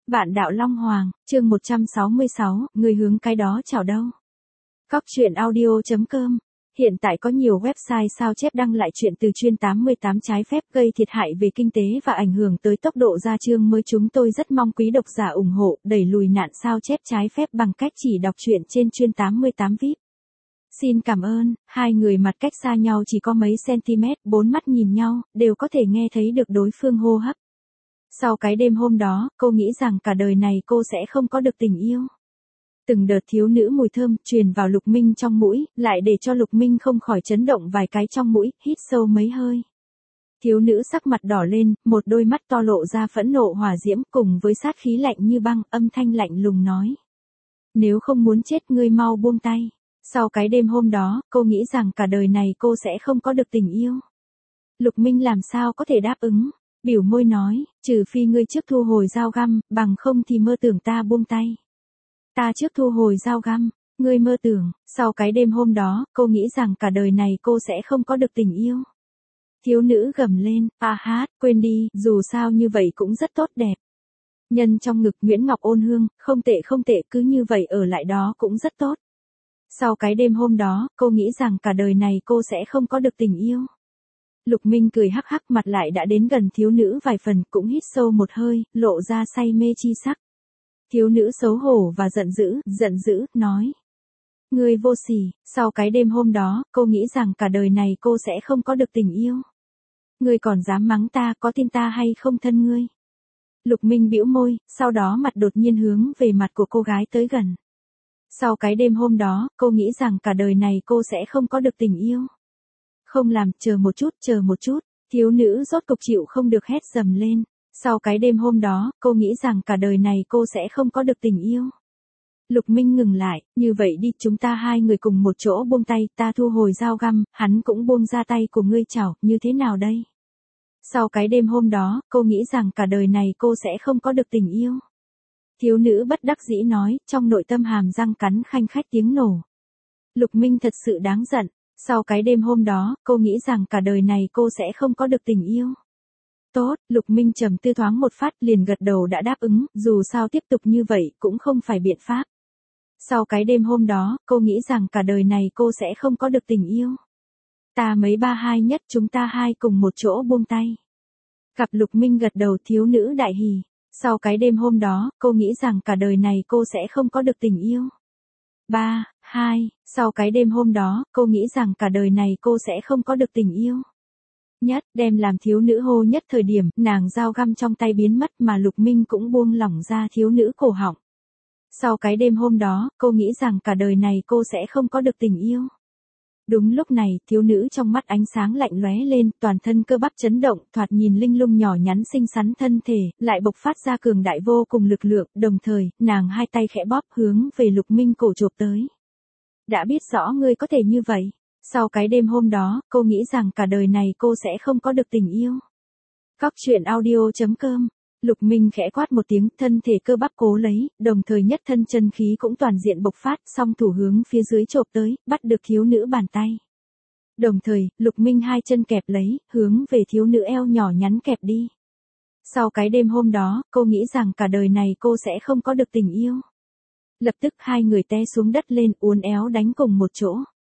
Vạn đạo Long Hoàng, chương 166, người hướng cái đó chào đâu. Cóc truyện audio.com. Hiện tại có nhiều website sao chép đăng lại chuyện từ chuyên 88 trái phép gây thiệt hại về kinh tế và ảnh hưởng tới tốc độ ra chương mới. Chúng tôi rất mong quý độc giả ủng hộ, đẩy lùi nạn sao chép trái phép bằng cách chỉ đọc truyện trên chuyên 88 VIP. Xin cảm ơn. Hai người mặt cách xa nhau chỉ có mấy cm, bốn mắt nhìn nhau, đều có thể nghe thấy được đối phương hô hấp. Sau cái đêm hôm đó, cô nghĩ rằng cả đời này cô sẽ không có được tình yêu. Từng đợt thiếu nữ mùi thơm truyền vào Lục Minh trong mũi, lại để cho Lục Minh không khỏi chấn động vài cái trong mũi, hít sâu mấy hơi. Thiếu nữ sắc mặt đỏ lên, một đôi mắt to lộ ra phẫn nộ hỏa diễm cùng với sát khí lạnh như băng, âm thanh lạnh lùng nói. Nếu không muốn chết ngươi mau buông tay. Sau cái đêm hôm đó, cô nghĩ rằng cả đời này cô sẽ không có được tình yêu. Lục Minh làm sao có thể đáp ứng. Biểu môi nói, trừ phi ngươi trước thu hồi dao găm, bằng không thì mơ tưởng ta buông tay. Ta trước thu hồi dao găm, ngươi mơ tưởng. Sau cái đêm hôm đó, cô nghĩ rằng cả đời này cô sẽ không có được tình yêu. Thiếu nữ gầm lên, quên đi, dù sao như vậy cũng rất tốt đẹp. Nhân trong ngực Nguyễn Ngọc ôn hương, không tệ, cứ như vậy ở lại đó cũng rất tốt. Sau cái đêm hôm đó, cô nghĩ rằng cả đời này cô sẽ không có được tình yêu. Lục Minh cười hắc hắc, mặt lại đã đến gần thiếu nữ vài phần, cũng hít sâu một hơi, lộ ra say mê chi sắc. Thiếu nữ xấu hổ và giận dữ, nói. Ngươi vô sỉ. Sau cái đêm hôm đó, cô nghĩ rằng cả đời này cô sẽ không có được tình yêu. Ngươi còn dám mắng ta, có tin ta hay không thân ngươi? Lục Minh bĩu môi, sau đó mặt đột nhiên hướng về mặt của cô gái tới gần. Sau cái đêm hôm đó, cô nghĩ rằng cả đời này cô sẽ không có được tình yêu. Không làm, chờ một chút, thiếu nữ rốt cục chịu không được hét dầm lên. Sau cái đêm hôm đó, cô nghĩ rằng cả đời này cô sẽ không có được tình yêu. Lục Minh ngừng lại, như vậy đi, chúng ta hai người cùng một chỗ buông tay, ta thu hồi dao găm, hắn cũng buông ra tay của ngươi chảo, như thế nào đây? Sau cái đêm hôm đó, cô nghĩ rằng cả đời này cô sẽ không có được tình yêu. Thiếu nữ bất đắc dĩ nói, trong nội tâm hàm răng cắn khanh khách tiếng nổ. Lục Minh thật sự đáng giận. Sau cái đêm hôm đó, cô nghĩ rằng cả đời này cô sẽ không có được tình yêu. Tốt, Lục Minh trầm tư thoáng một phát liền gật đầu đã đáp ứng, dù sao tiếp tục như vậy cũng không phải biện pháp. Sau cái đêm hôm đó, cô nghĩ rằng cả đời này cô sẽ không có được tình yêu. Ta mấy ba hai nhất, chúng ta hai cùng một chỗ buông tay. Gặp Lục Minh gật đầu, thiếu nữ đại hỉ. Sau cái đêm hôm đó, cô nghĩ rằng cả đời này cô sẽ không có được tình yêu. 3, 2, sau cái đêm hôm đó, cô nghĩ rằng cả đời này cô sẽ không có được tình yêu. Nhất, đem làm thiếu nữ hô nhất thời điểm, nàng dao găm trong tay biến mất mà Lục Minh cũng buông lỏng ra thiếu nữ cổ họng. Sau cái đêm hôm đó, cô nghĩ rằng cả đời này cô sẽ không có được tình yêu. Đúng lúc này, thiếu nữ trong mắt ánh sáng lạnh lóe lên, toàn thân cơ bắp chấn động, thoạt nhìn linh lung nhỏ nhắn xinh xắn thân thể, lại bộc phát ra cường đại vô cùng lực lượng, đồng thời, nàng hai tay khẽ bóp hướng về Lục Minh cổ chộp tới. Đã biết rõ ngươi có thể như vậy. Sau cái đêm hôm đó, cô nghĩ rằng cả đời này cô sẽ không có được tình yêu. Cóc truyện audio.com. Lục Minh khẽ quát một tiếng, thân thể cơ bắp cố lấy, đồng thời nhất thân chân khí cũng toàn diện bộc phát, song thủ hướng phía dưới chộp tới, bắt được thiếu nữ bàn tay. Đồng thời, Lục Minh hai chân kẹp lấy, hướng về thiếu nữ eo nhỏ nhắn kẹp đi. Sau cái đêm hôm đó, cô nghĩ rằng cả đời này cô sẽ không có được tình yêu. Lập tức hai người té xuống đất lên, uốn éo đánh cùng một chỗ.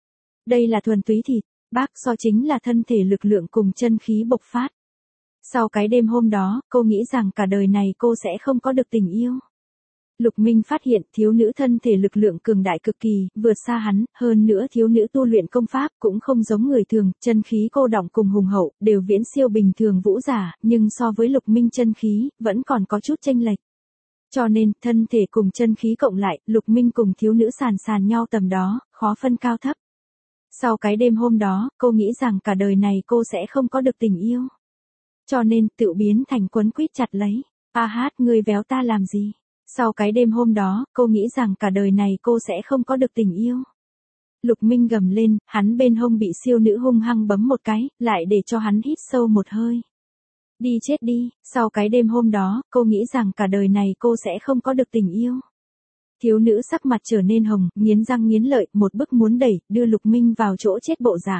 Đây là thuần túy thịt, bác so chính là thân thể lực lượng cùng chân khí bộc phát. Sau cái đêm hôm đó, cô nghĩ rằng cả đời này cô sẽ không có được tình yêu. Lục Minh phát hiện thiếu nữ thân thể lực lượng cường đại cực kỳ, vượt xa hắn, hơn nữa thiếu nữ tu luyện công pháp cũng không giống người thường, chân khí cô đọng cùng hùng hậu, đều viễn siêu bình thường vũ giả, nhưng so với Lục Minh chân khí, vẫn còn có chút chênh lệch. Cho nên, thân thể cùng chân khí cộng lại, Lục Minh cùng thiếu nữ sàn nhau tầm đó, khó phân cao thấp. Sau cái đêm hôm đó, cô nghĩ rằng cả đời này cô sẽ không có được tình yêu. Cho nên, tự biến thành quấn quýt chặt lấy. Ngươi véo ta làm gì? Sau cái đêm hôm đó, cô nghĩ rằng cả đời này cô sẽ không có được tình yêu. Lục Minh gầm lên, hắn bên hông bị siêu nữ hung hăng bấm một cái, lại để cho hắn hít sâu một hơi. Đi chết đi, sau cái đêm hôm đó, cô nghĩ rằng cả đời này cô sẽ không có được tình yêu. Thiếu nữ sắc mặt trở nên hồng, nghiến răng nghiến lợi, một bức muốn đẩy, đưa Lục Minh vào chỗ chết bộ dạng.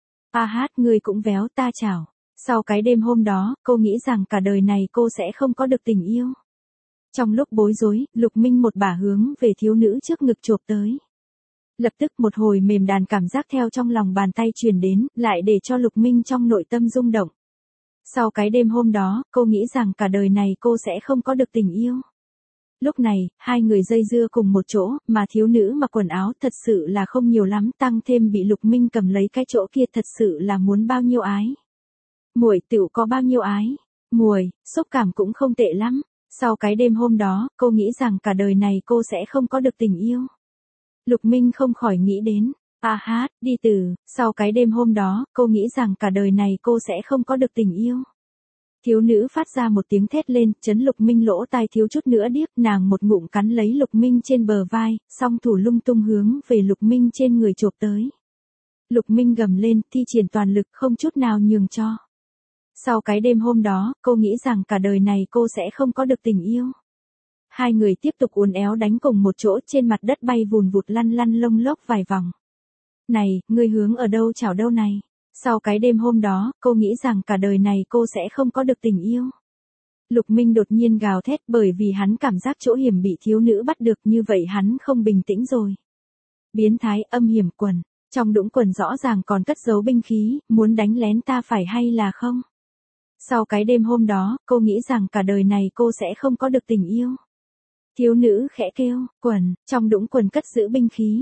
Ngươi cũng véo ta chảo. Sau cái đêm hôm đó, cô nghĩ rằng cả đời này cô sẽ không có được tình yêu. Trong lúc bối rối, Lục Minh một bả hướng về thiếu nữ trước ngực chộp tới. Lập tức một hồi mềm đàn cảm giác theo trong lòng bàn tay truyền đến, lại để cho Lục Minh trong nội tâm rung động. Sau cái đêm hôm đó, cô nghĩ rằng cả đời này cô sẽ không có được tình yêu. Lúc này, hai người dây dưa cùng một chỗ, mà thiếu nữ mặc quần áo thật sự là không nhiều lắm, tăng thêm bị Lục Minh cầm lấy cái chỗ kia thật sự là muốn bao nhiêu ái. Muội tựu có bao nhiêu ái. Muội, xúc cảm cũng không tệ lắm. Sau cái đêm hôm đó, cô nghĩ rằng cả đời này cô sẽ không có được tình yêu. Lục Minh không khỏi nghĩ đến. Đi từ, sau cái đêm hôm đó, cô nghĩ rằng cả đời này cô sẽ không có được tình yêu. Thiếu nữ phát ra một tiếng thét lên, chấn Lục Minh lỗ tai thiếu chút nữa điếc, nàng một ngụm cắn lấy Lục Minh trên bờ vai, song thủ lung tung hướng về Lục Minh trên người chộp tới. Lục Minh gầm lên, thi triển toàn lực không chút nào nhường cho. Sau cái đêm hôm đó, cô nghĩ rằng cả đời này cô sẽ không có được tình yêu. Hai người tiếp tục uốn éo đánh cùng một chỗ trên mặt đất bay vùn vụt lăn lăn lông lốc vài vòng. Này, ngươi hướng ở đâu chảo đâu này? Sau cái đêm hôm đó, cô nghĩ rằng cả đời này cô sẽ không có được tình yêu. Lục Minh đột nhiên gào thét bởi vì hắn cảm giác chỗ hiểm bị thiếu nữ bắt được, như vậy hắn không bình tĩnh rồi. Biến thái âm hiểm quần, trong đũng quần rõ ràng còn cất giấu binh khí, muốn đánh lén ta phải hay là không? Sau cái đêm hôm đó, cô nghĩ rằng cả đời này cô sẽ không có được tình yêu. Thiếu nữ khẽ kêu, quần, trong đũng quần cất giữ binh khí.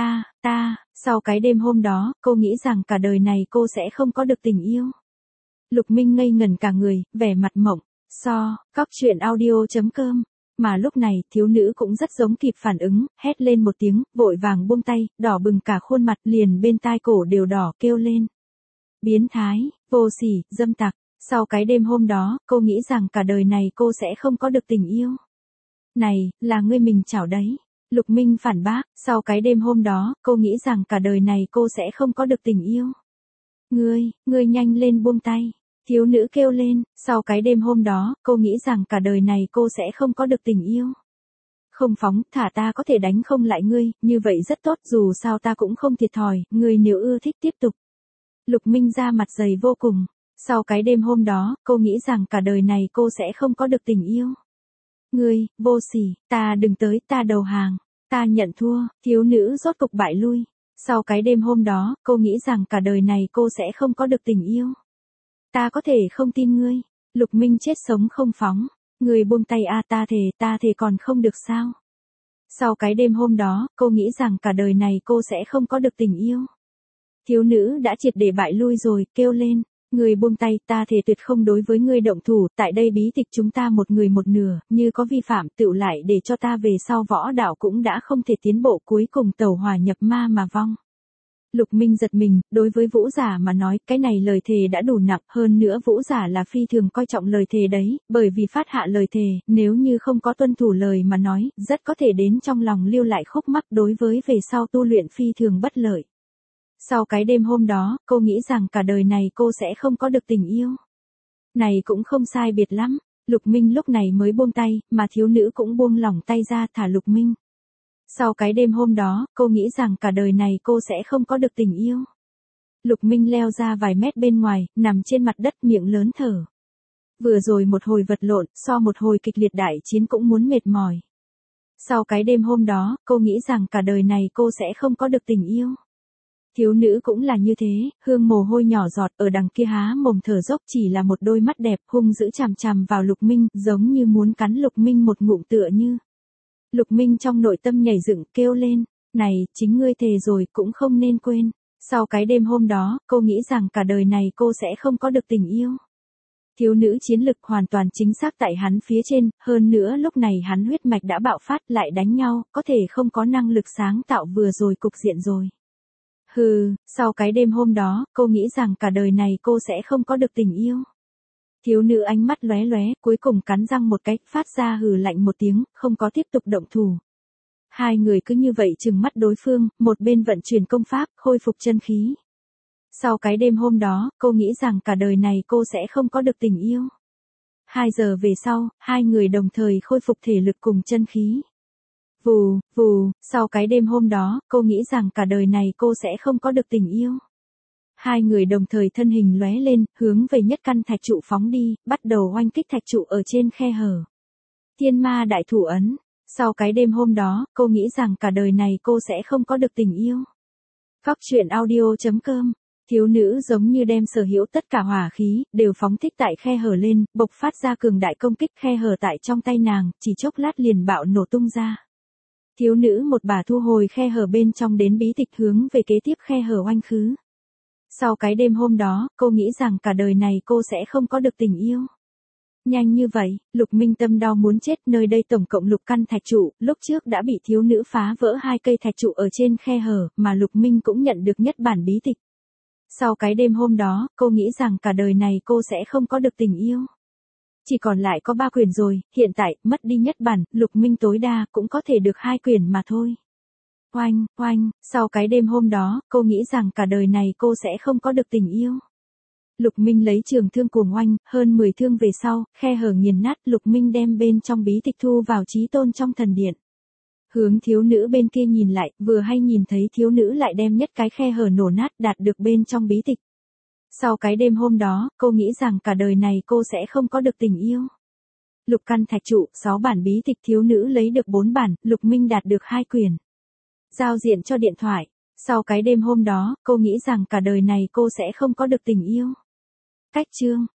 Sau cái đêm hôm đó, cô nghĩ rằng cả đời này cô sẽ không có được tình yêu. Lục Minh ngây ngẩn cả người, vẻ mặt mộng. Cóc truyện audio.com. Mà lúc này, thiếu nữ cũng rất giống kịp phản ứng, hét lên một tiếng, vội vàng buông tay, đỏ bừng cả khuôn mặt, liền bên tai cổ đều đỏ, kêu lên. Biến thái, vô sỉ, dâm tặc. Sau cái đêm hôm đó, cô nghĩ rằng cả đời này cô sẽ không có được tình yêu. Này, là ngươi mình chảo đấy. Lục Minh phản bác, sau cái đêm hôm đó, cô nghĩ rằng cả đời này cô sẽ không có được tình yêu. Ngươi nhanh lên buông tay. Thiếu nữ kêu lên, sau cái đêm hôm đó, cô nghĩ rằng cả đời này cô sẽ không có được tình yêu. Không phóng, thả ta có thể đánh không lại ngươi, như vậy rất tốt, dù sao ta cũng không thiệt thòi, ngươi nếu ưa thích tiếp tục. Lục Minh ra mặt dày vô cùng. Sau cái đêm hôm đó, cô nghĩ rằng cả đời này cô sẽ không có được tình yêu. Ngươi, vô sỉ, ta đừng tới, ta đầu hàng, ta nhận thua, thiếu nữ rốt cục bại lui. Sau cái đêm hôm đó, cô nghĩ rằng cả đời này cô sẽ không có được tình yêu. Ta có thể không tin ngươi. Lục Minh chết sống không phóng. Ngươi buông tay ta thề còn không được sao. Sau cái đêm hôm đó, cô nghĩ rằng cả đời này cô sẽ không có được tình yêu. Thiếu nữ đã triệt để bại lui rồi, kêu lên. Ngươi buông tay, ta thề tuyệt không đối với ngươi động thủ, tại đây bí tịch chúng ta một người một nửa, như có vi phạm tựu lại để cho ta về sau võ đạo cũng đã không thể tiến bộ, cuối cùng tẩu hỏa nhập ma mà vong. Lục Minh giật mình, đối với Vũ Giả mà nói, cái này lời thề đã đủ nặng, hơn nữa Vũ Giả là phi thường coi trọng lời thề đấy, bởi vì phát hạ lời thề, nếu như không có tuân thủ lời mà nói, rất có thể đến trong lòng lưu lại khúc mắc, đối với về sau tu luyện phi thường bất lợi. Sau cái đêm hôm đó, cô nghĩ rằng cả đời này cô sẽ không có được tình yêu. Này cũng không sai biệt lắm, Lục Minh lúc này mới buông tay, mà thiếu nữ cũng buông lỏng tay ra thả Lục Minh. Sau cái đêm hôm đó, cô nghĩ rằng cả đời này cô sẽ không có được tình yêu. Lục Minh leo ra vài mét bên ngoài, nằm trên mặt đất miệng lớn thở. Vừa rồi một hồi vật lộn, một hồi kịch liệt đại chiến cũng muốn mệt mỏi. Sau cái đêm hôm đó, cô nghĩ rằng cả đời này cô sẽ không có được tình yêu. Thiếu nữ cũng là như thế, hương mồ hôi nhỏ giọt ở đằng kia há mồm thở dốc, chỉ là một đôi mắt đẹp hung dữ chằm chằm vào Lục Minh, giống như muốn cắn Lục Minh một ngụm tựa như. Lục Minh trong nội tâm nhảy dựng kêu lên, này, chính ngươi thề rồi cũng không nên quên. Sau cái đêm hôm đó, cô nghĩ rằng cả đời này cô sẽ không có được tình yêu. Thiếu nữ chiến lực hoàn toàn chính xác tại hắn phía trên, hơn nữa lúc này hắn huyết mạch đã bạo phát lại đánh nhau, có thể không có năng lực sáng tạo vừa rồi cục diện rồi. Sau cái đêm hôm đó, cô nghĩ rằng cả đời này cô sẽ không có được tình yêu. Thiếu nữ ánh mắt lóe lóe, cuối cùng cắn răng một cái, phát ra hừ lạnh một tiếng, không có tiếp tục động thủ. Hai người cứ như vậy trừng mắt đối phương, một bên vận chuyển công pháp, khôi phục chân khí. Sau cái đêm hôm đó, cô nghĩ rằng cả đời này cô sẽ không có được tình yêu. 2 giờ về sau, hai người đồng thời khôi phục thể lực cùng chân khí. Vù, sau cái đêm hôm đó, cô nghĩ rằng cả đời này cô sẽ không có được tình yêu. Hai người đồng thời thân hình lóe lên, hướng về nhất căn thạch trụ phóng đi, bắt đầu oanh kích thạch trụ ở trên khe hở. Thiên ma đại thủ ấn. Sau cái đêm hôm đó, cô nghĩ rằng cả đời này cô sẽ không có được tình yêu. Góc truyện audio.com. Thiếu nữ giống như đem sở hữu tất cả hỏa khí, đều phóng thích tại khe hở lên, bộc phát ra cường đại công kích khe hở tại trong tay nàng, chỉ chốc lát liền bạo nổ tung ra. Thiếu nữ một bà thu hồi khe hở bên trong đến bí tịch hướng về kế tiếp khe hở oanh khứ. Sau cái đêm hôm đó, cô nghĩ rằng cả đời này cô sẽ không có được tình yêu. Nhanh như vậy, Lục Minh tâm đau muốn chết, nơi đây tổng cộng lục căn thạch trụ, lúc trước đã bị thiếu nữ phá vỡ 2 cây thạch trụ ở trên khe hở, mà Lục Minh cũng nhận được nhất bản bí tịch. Sau cái đêm hôm đó, cô nghĩ rằng cả đời này cô sẽ không có được tình yêu. Chỉ còn lại có 3 quyển rồi, hiện tại, mất đi nhất bản, Lục Minh tối đa cũng có thể được 2 quyển mà thôi. Oanh, oanh, sau cái đêm hôm đó, cô nghĩ rằng cả đời này cô sẽ không có được tình yêu. Lục Minh lấy trường thương cuồng oanh, hơn 10 thương về sau, khe hở nghiền nát, Lục Minh đem bên trong bí tịch thu vào chí tôn trong thần điện. Hướng thiếu nữ bên kia nhìn lại, vừa hay nhìn thấy thiếu nữ lại đem nhất cái khe hở nổ nát đạt được bên trong bí tịch. Sau cái đêm hôm đó, cô nghĩ rằng cả đời này cô sẽ không có được tình yêu. Lục căn thạch trụ, 6 bản bí tịch, thiếu nữ lấy được 4 bản, Lục Minh đạt được 2 quyển. Giao diện cho điện thoại. Sau cái đêm hôm đó, cô nghĩ rằng cả đời này cô sẽ không có được tình yêu. Cách chương.